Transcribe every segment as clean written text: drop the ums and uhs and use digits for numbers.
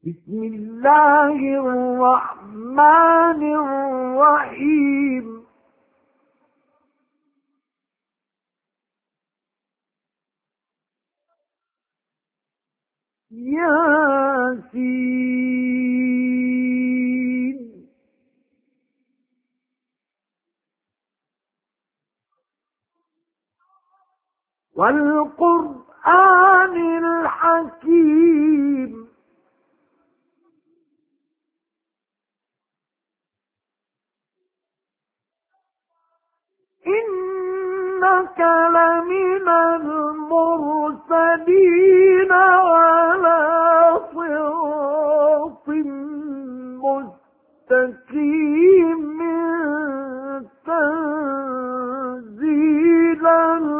بسم الله الرحمن الرحيم ياسين والقرآن الحكيم إنك لمن المرسلين على صراط مستقيم تنزيل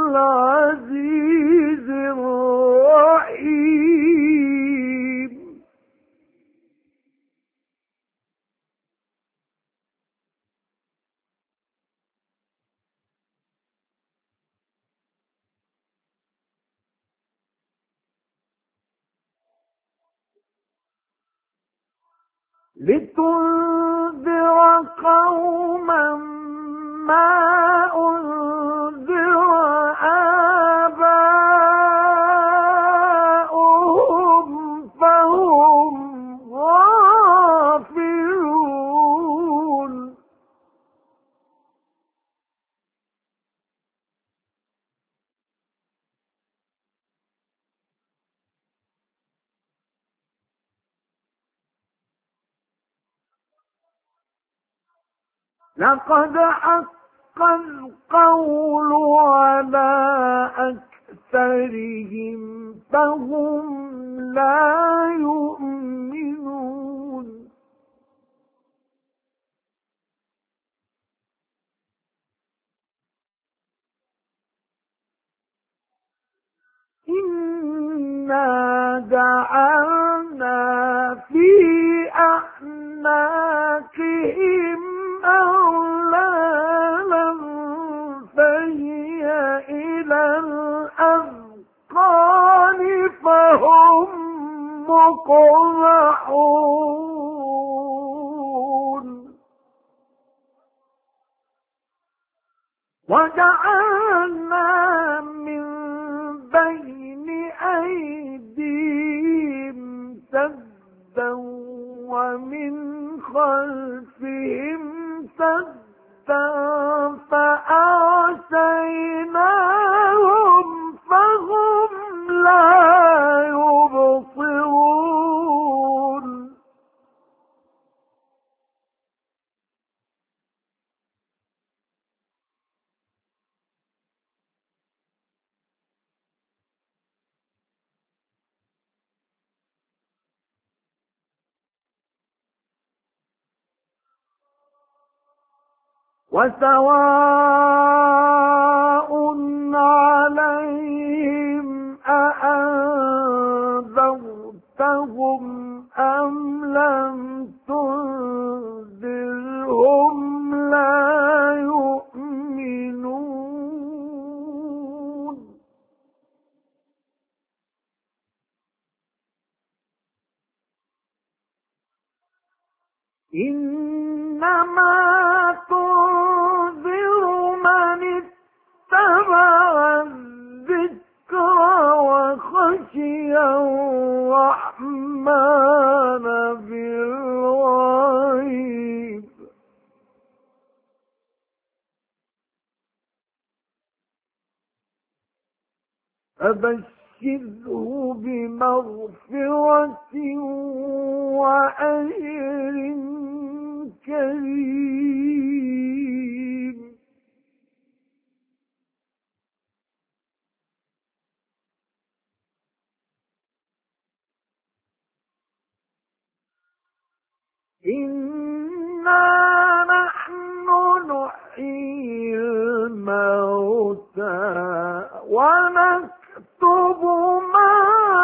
العزيز الرحيم لتنذر قوما ما أنذر آباؤهم فهم غافلون لقد حق القول على أكثرهم فهم لا يؤمنون إنا جعلنا في أعناقهم أغلالا فهي إلى الأذقان فهم مقمحون وجعلنا من بين أيديهم سدا ومن خلفهم سدا فأغشيناهم فهم لا يبصرون وسواء عليهم أأنذرتهم أم لم تنذرهم لا يؤمنون إنما تنذر من اتبع الذكر وخشي الرحمن بالغيب فبشره بمغفرة وأجر كريم إنا نحن نحيي الموتى ونكتب ما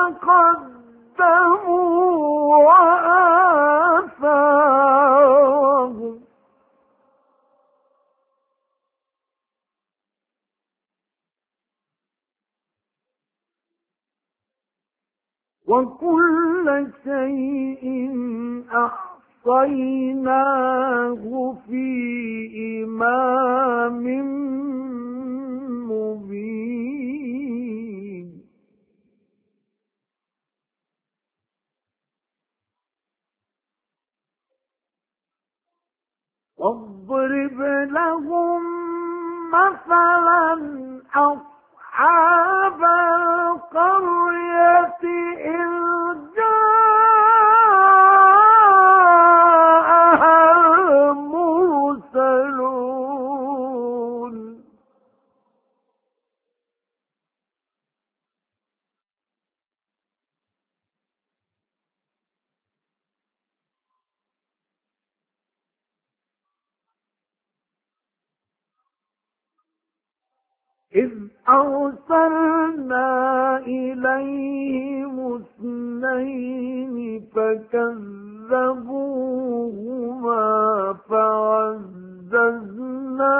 قدموا وآثارهم وكل شيء أحصيناه في إمام مبين واضرب لهم مثلا أصحاب القرية إذ جاءها المرسلون إذ أرسلنا إليهم اثنين فكذبوهما فعززنا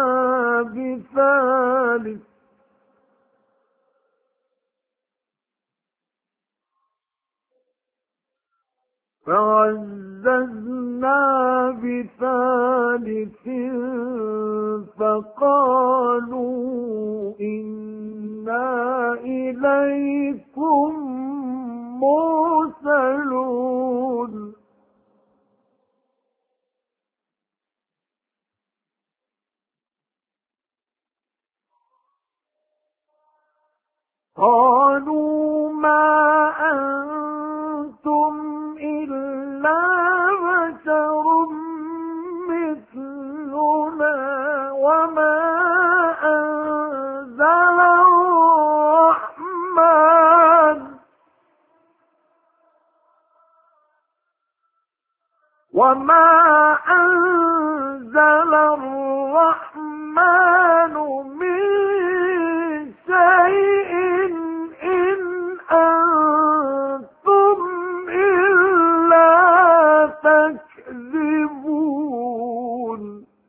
بثالث فقالوا إنا إليكم مرسلون قالوا ما أنتم إلا بشر مثلنا وما أنزل الرحمن من شيء إن أنتم إلا تكذبون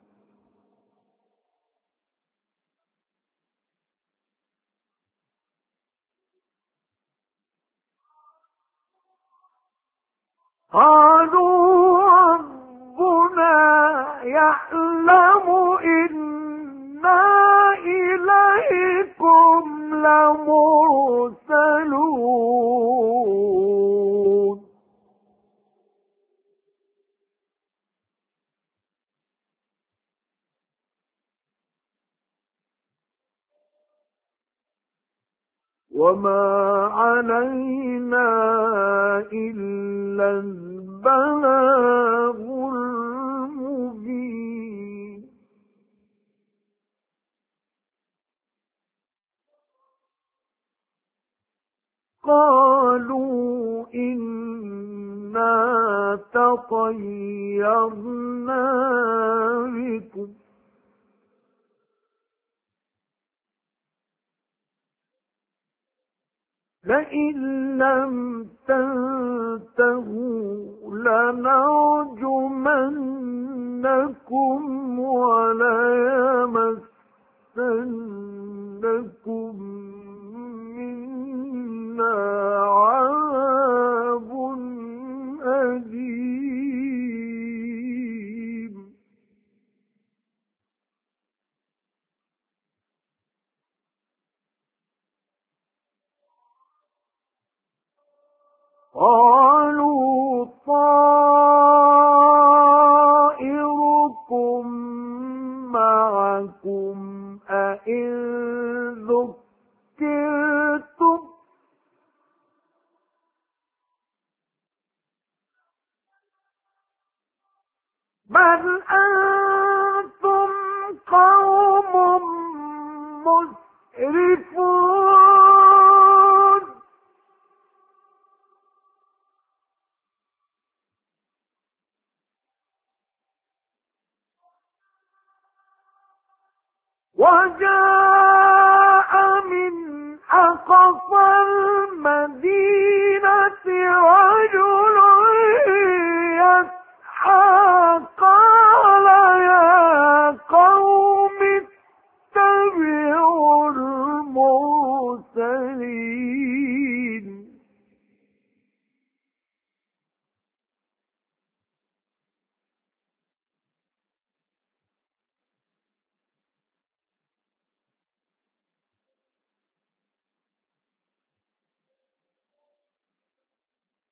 قالوا ربنا يعلم إنا إليكم لمرسلون وما علينا إلا البلاغ المبين قالوا إنا تطيرنا بكم لئن لم تنتهوا لنرجمنكم وليمسنكم منا عذاب أليم قالوا طائركم معكم أئن ذكرتم بل أنتم قوم مسرفون وجاء من أقصى المدينة رجل يسعى قال يا قوم اتبعوا المرسلين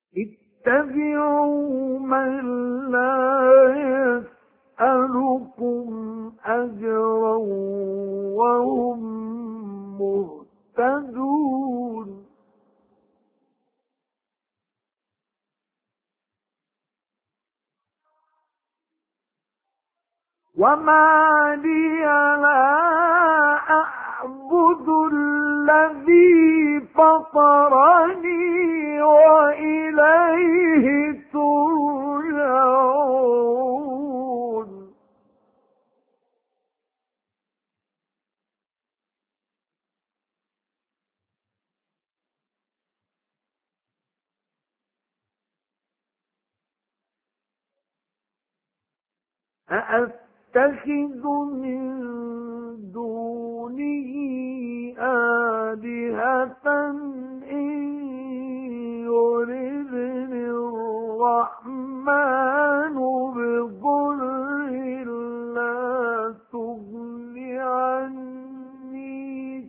اتبعوا من لا يسألكم أجرا وهم مهتدون وما لي لا أعبد الذي فطرني وإليه ترجعون أأتخذ من دونه آلهة إن يردني الرحمن بضر لا تغن عني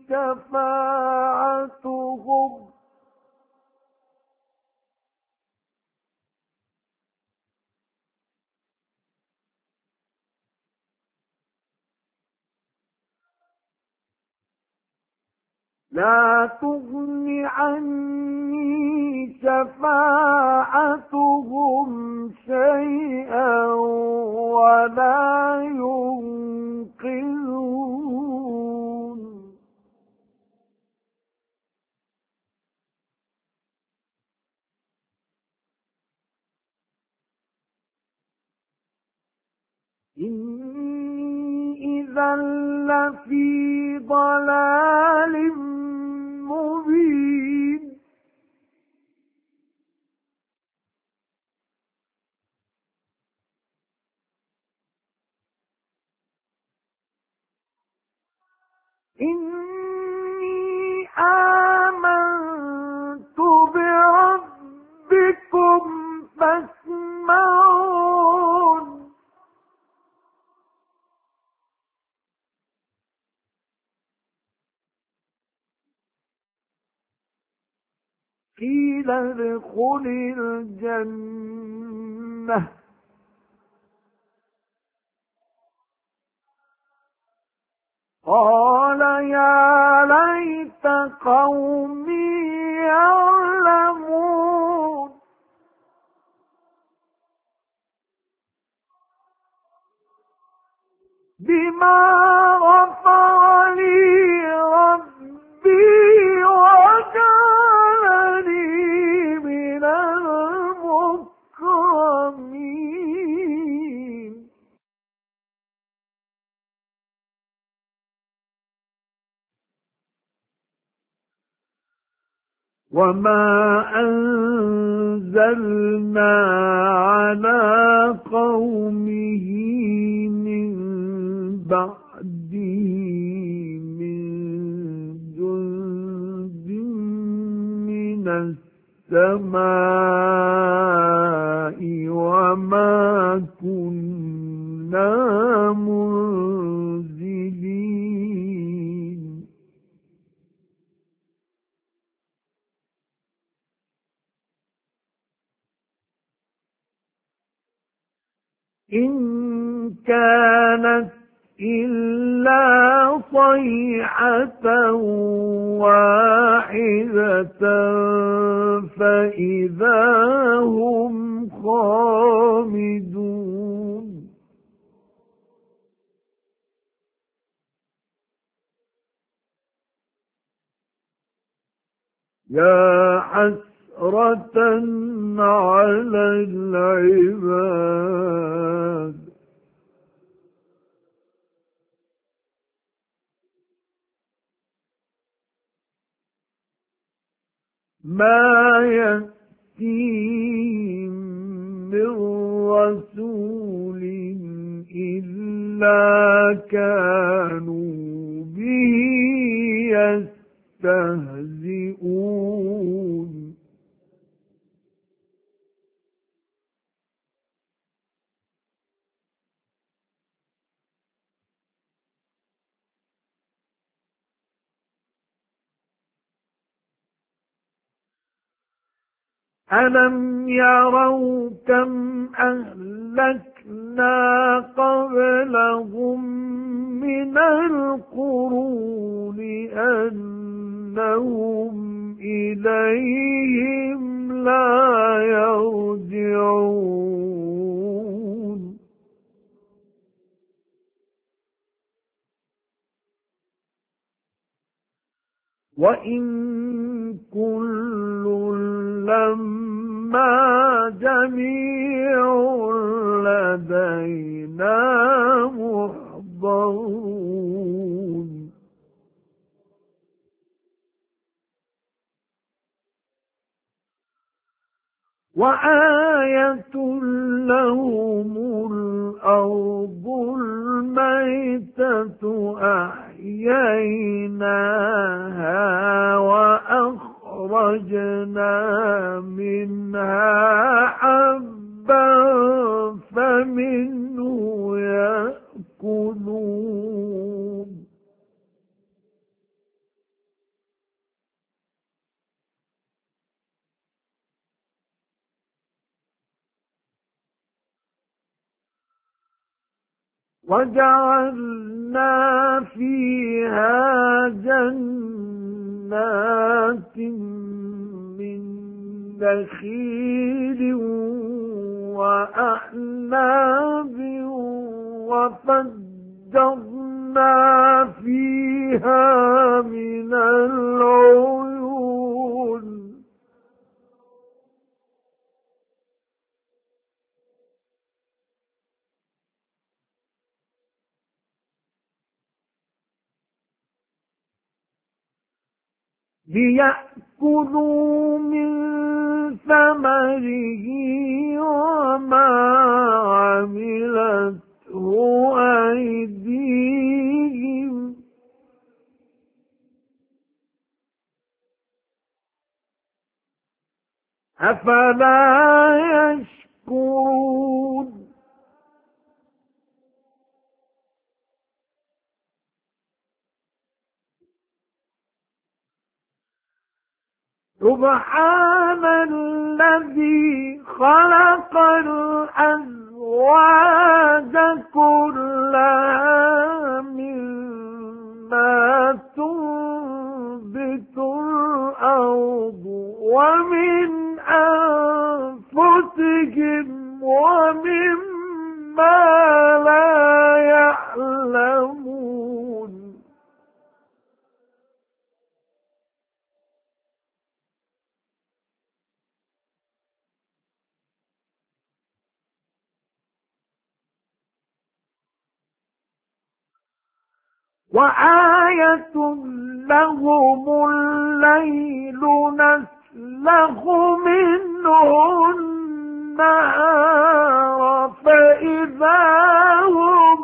شفاعتهم لا تغن عني شفاعتهم شيئا ولا ينقذون إني إذا لفي ضلال مبين إني آمنت بربكم فاسمعون قيل ادخل الجنة قال يا ليت قومي يعلمون بما غفر لي ربي وجعلني من المكرمين وما أنزلنا على قومه من بعده من جند من السماء وما كنا منزلين إن كانت إلا صيحة واحدة فإذا هم خامدون يا حسرة على العباد ما يأتيهم من رسول إلا كانوا به يستهزئون ألم يروا كم أهلكنا قبلهم من القرون أنهم إليهم لا يرجعون وإن كل لما جميع لدينا محضرون وآية لهم الأرض الميتة أحييناها وأخرجنا منها حبا فمنه يأكلون وجعلنا فيها جنات من نخيل وأعناب وفجرنا فيها من العيون ليأكلوا من ثمره وما عملته أيديهم أفلا يشكرون سبحان الذي خلق الأزواج كلها مما تنبت الأرض ومن أنفسهم ومما لا يعلمون وآية لهم الليل نسلخ منه النهار فإذا هم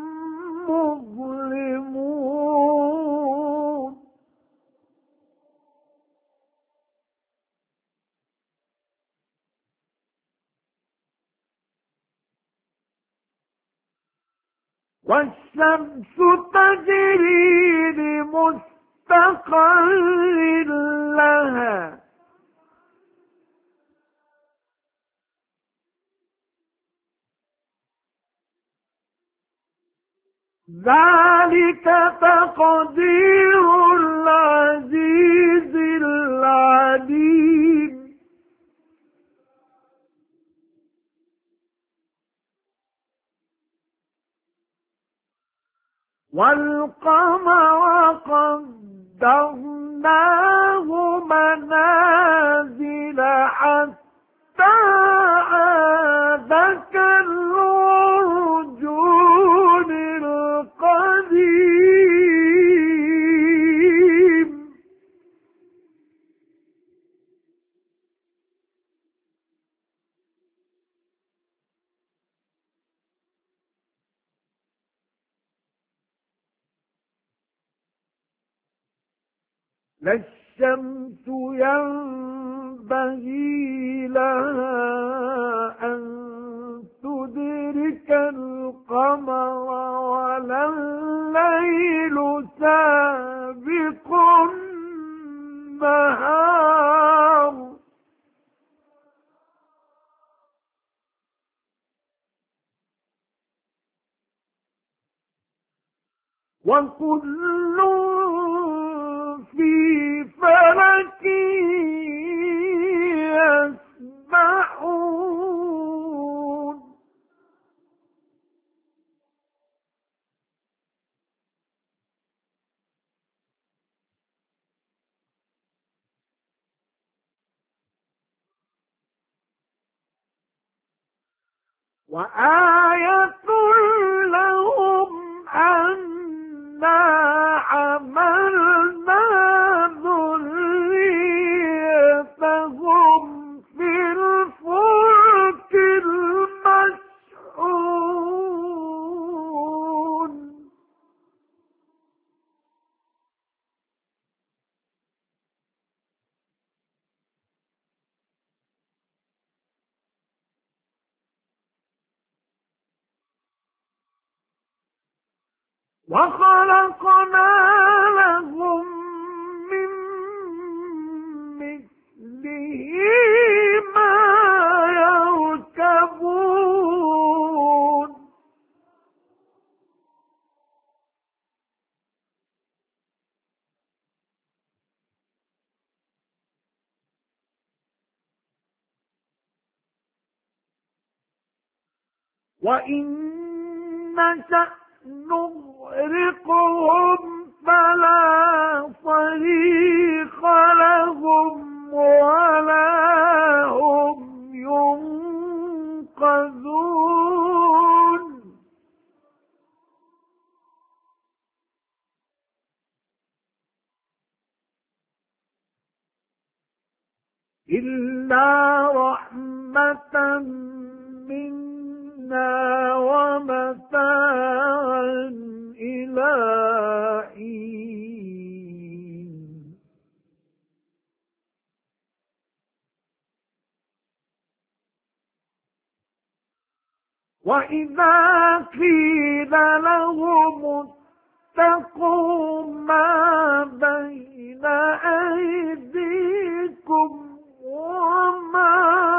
مظلمون والشمس تجري لمستقر لها ذلك تقدير العزيز العليم والقمر قدرناه منازل حتى عاد كالعرجون القديم لا الشمس ينبغي لها أن تدرك القمر ولا الليل سابق النهار وكل في فلك يسبحون وآية لهم أنا حملنا ذريتهم في الفلك المشحون وخلقنا لهم من مثله ما يركبون وإن نشأ نغرقهم فلا صريخ لهم ولا هم ينقذون إلا رحمة منا ومتاعا إلى حين وإذا قيل لهم اتقوا ما بين أيديكم وما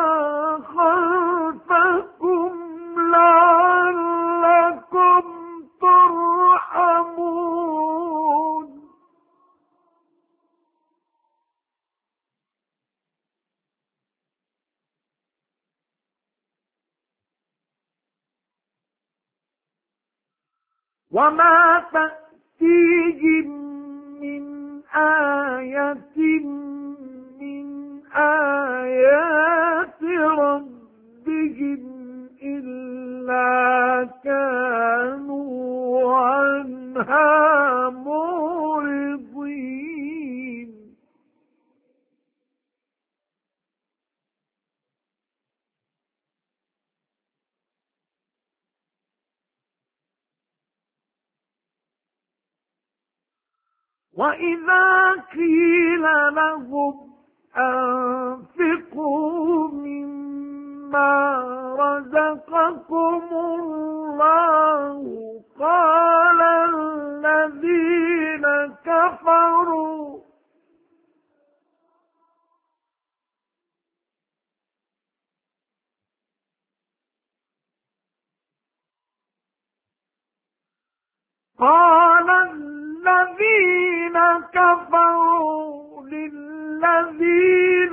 خلفكم لعلكم ترحمون وما تأتيهم من آية من آيات ربهم إلا كانوا عنها معرضين وإذا قيل لهم أنفقوا مما رزقكم الله قال الذين كفروا للذين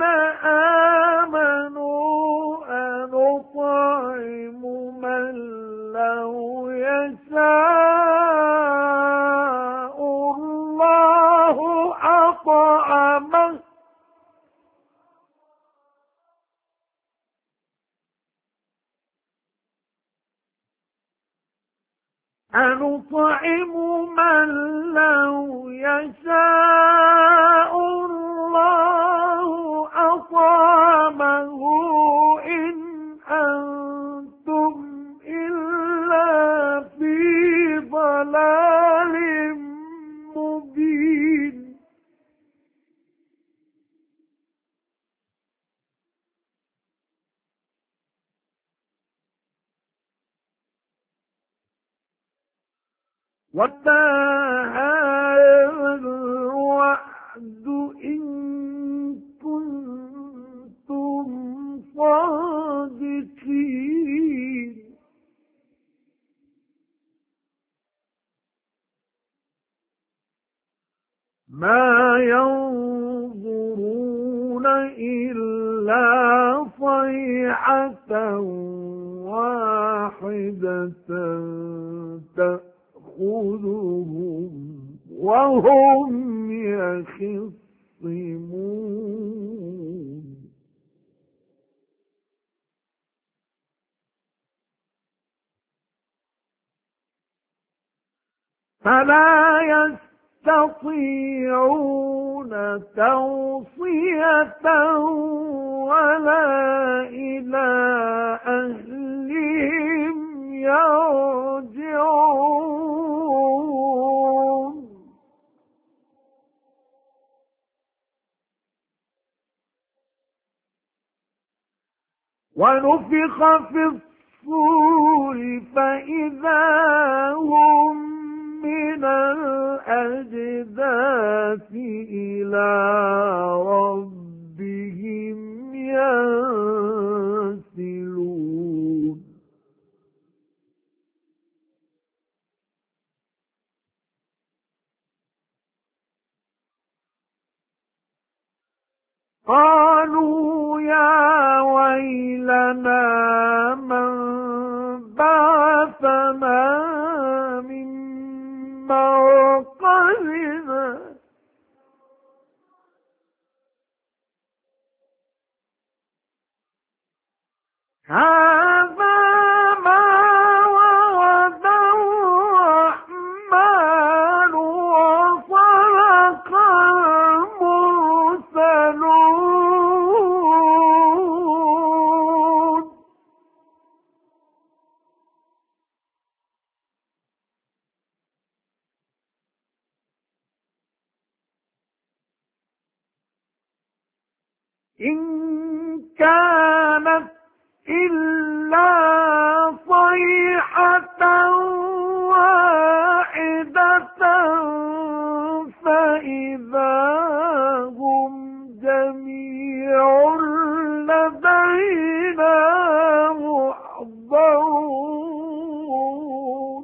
آمنوا أنطعم من لو يشاء الله أطعمه أنطعم من لو يشاء الله أطعمه إن أنتم إلا في ضلال مبين وَمَا هَذَا الْوَعْدُ إِن كُنتُمْ صَادِقِينَ واحدة تأخذهم وهم يخصمون فلا يستطيعون توصية ولا إلى أهلهم يرجعون ونفخ في الصور فإذا هم من الأجداث إلى ربهم ينسلون قالوا يا ويلنا من بعثنا من مرقدنا هذا ما وعد الرحمن وصدق المرسلون إن كانت إلا صيحة واحدة فإذا هم جميع لدينا محضرون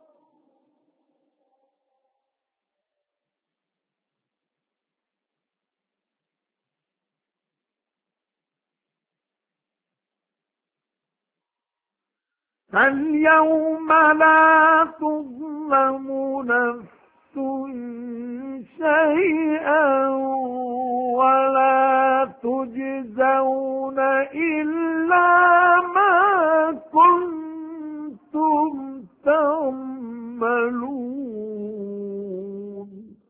فاليوم لا تظلم نفس شيئا ولا تجزون إلا ما كنتم تعملون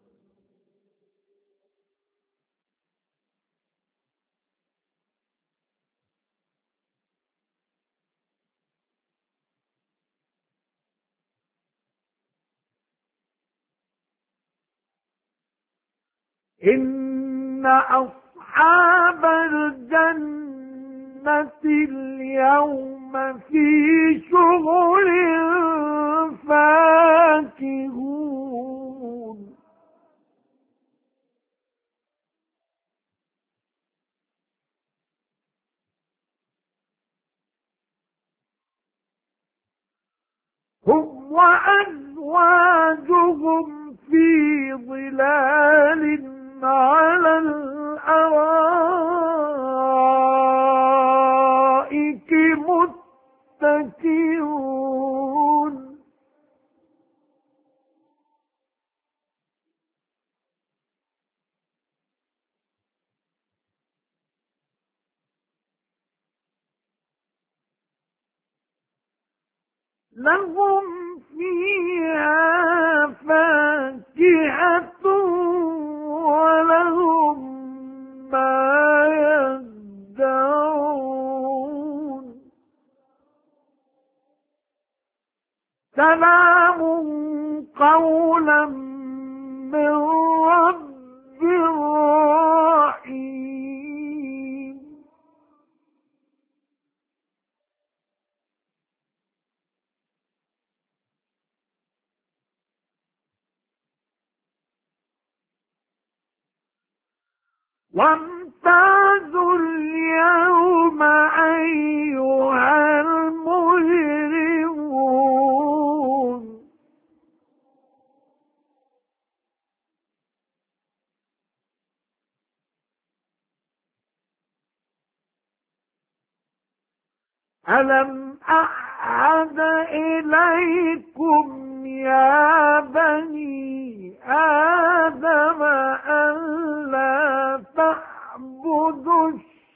إن أصحاب الجنة اليوم في شغل فاكهون هم وأزواجهم في ظلال على الأرائك متكئون لهم فيها فاكهة ولهم ما يدعون سلام قولا من رب رحيم وامتازوا اليوم أيها المجرمون ألم أعهد إليكم يا بني آدم ألا تعبدوا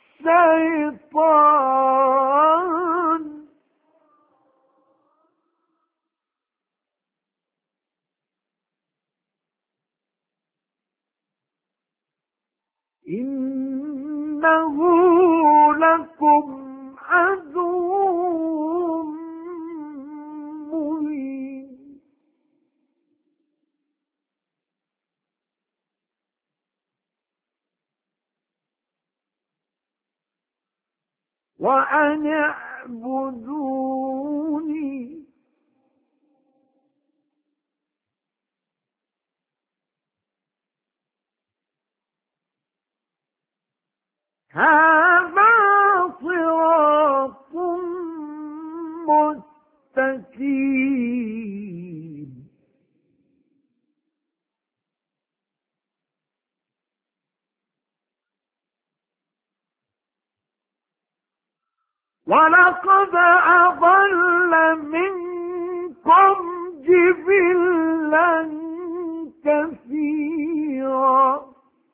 الشيطان إنه لكم عدو مبين وأن اعبدوني هذا صراط مستقيم ولقد أضل منكم جبلا كثيرا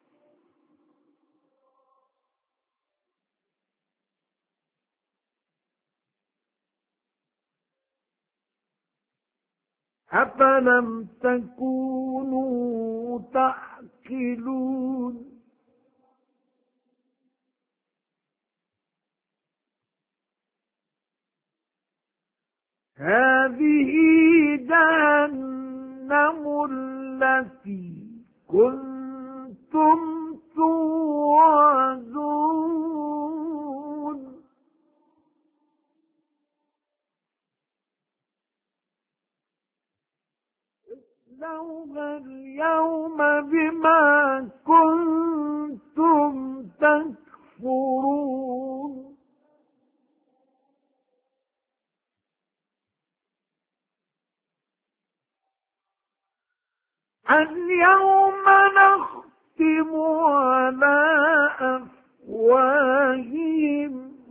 أفلم تكونوا تعقلون هذه جهنم التي كنتم توعدون اصلوها اليوم بما كنتم تكفرون اليوم نختم على أفواههم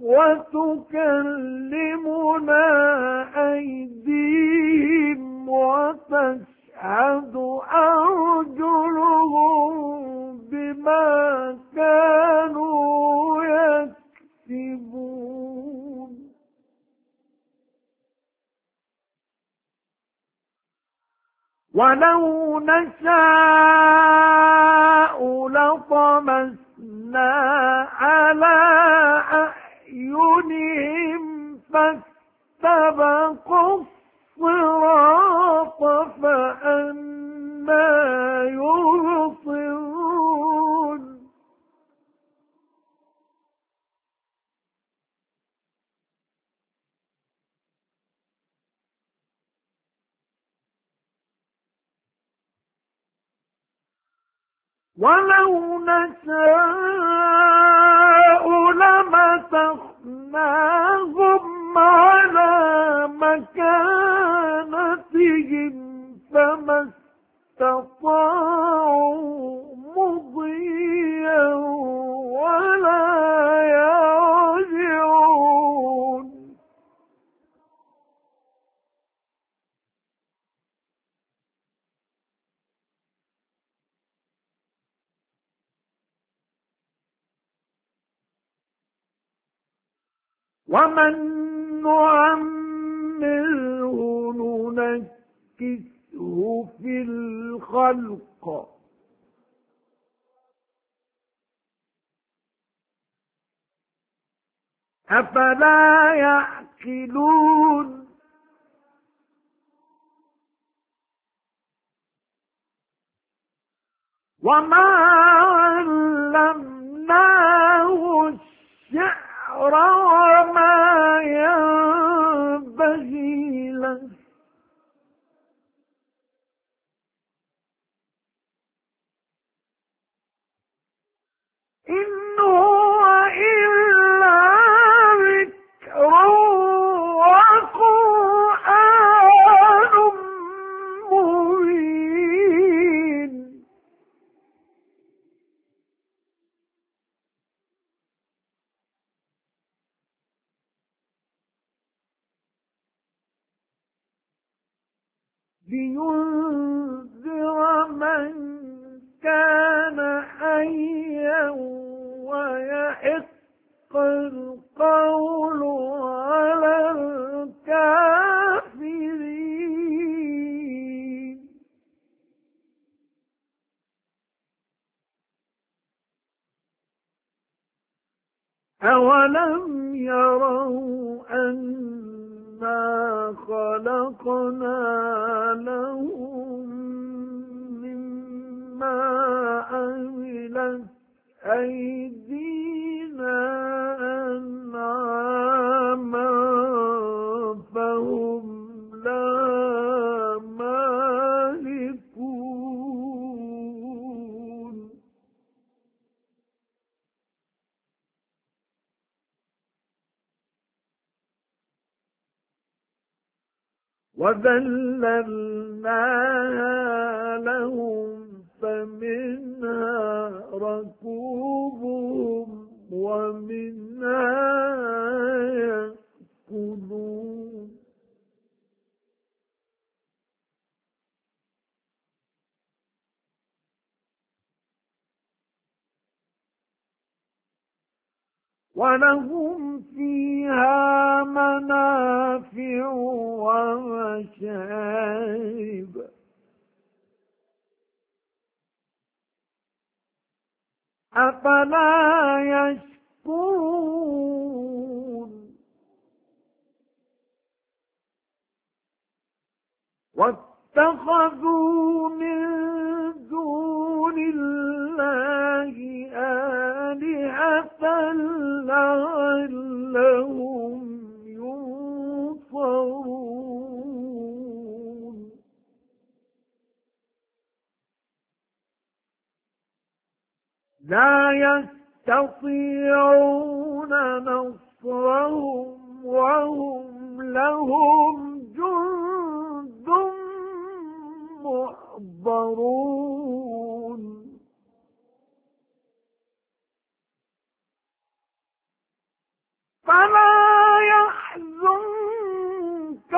وتكلمنا أيديهم وتشهد أرجلهم بما كانوا يكسبون ولو نشاء لطمسنا على أعينهم فاستبقوا الصراط فأنى يبصرون ولو نشاء لمسخناهم على مكانتهم فما استطاعوا مضيا ولا يرجعون ومن نعمره ننكسه في الخلق أفلا يعقلون وما علمناه الشعر وما ينبغي له إن هو إلا ذكر وقرآن مبين لينذر من كان حيا ويحق القول على الكافرين. أولم يروا أنا خلقنا لهم مما عملت أيدينا أنعاما فهم لها مالكون. وذللناها لهم فمنها ركوبهم ومنها يأكلون. ولهم فيها منافع ومشارب أفلا يشكرون. واتخذوا من دون الله آلهة لعلهم ينصرون. لا يستطيعون نصرهم وهم لهم جند محضرون. فلا يحزنك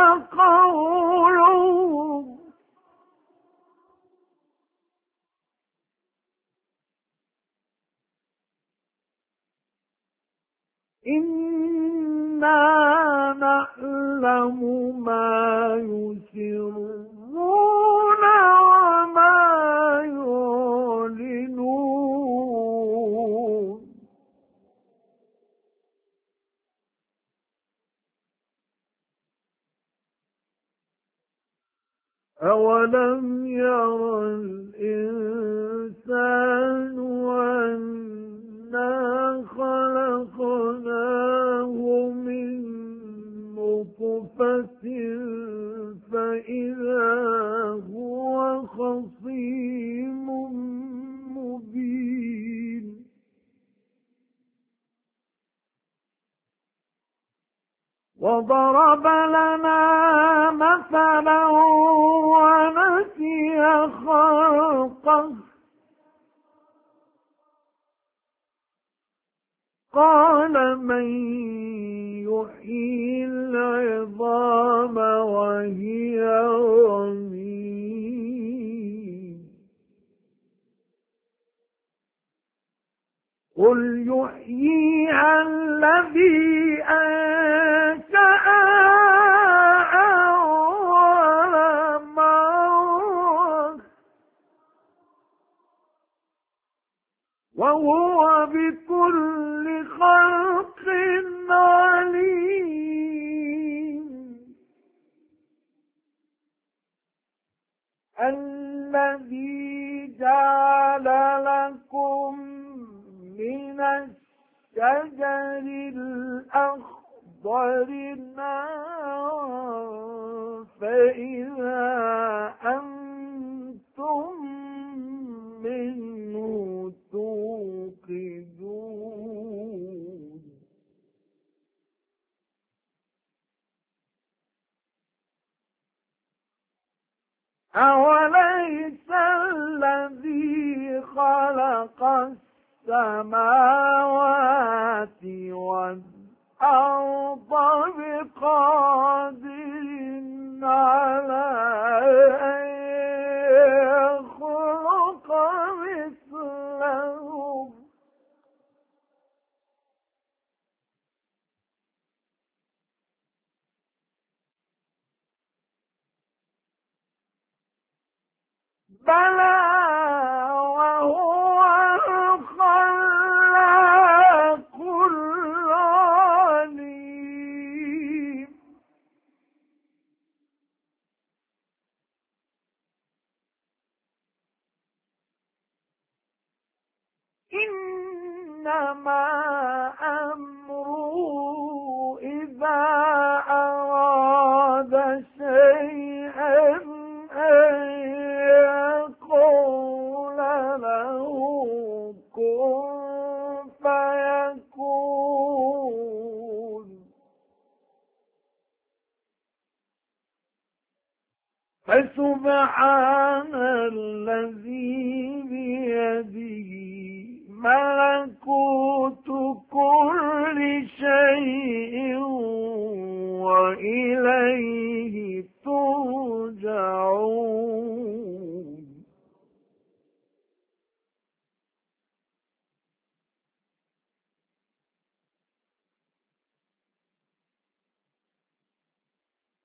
قولهم إنا نعلم ما يسرون وما يعلنون. أولم ير الإنسان أنا خلقناه من نطفة فإذا هو خصيم مبين. وضرب لنا مثلا ونسي خلقه قال من يحيي العظام وهي رميم قل يحييها الذي أنشأها أول مرة وهو بكل خلق عليم. الذي جعل لكم من الشجر الأخضر نارا فإذا أنتم منه توقدون. أوليس الذي خلق السماوات والأرض بقادر على بلى وهو الخلاق العليم إنما أمره إذا أراد شيئا أن يقول له كن فيكون فسبحان الذي بيده ملكوت كل شيء وإليه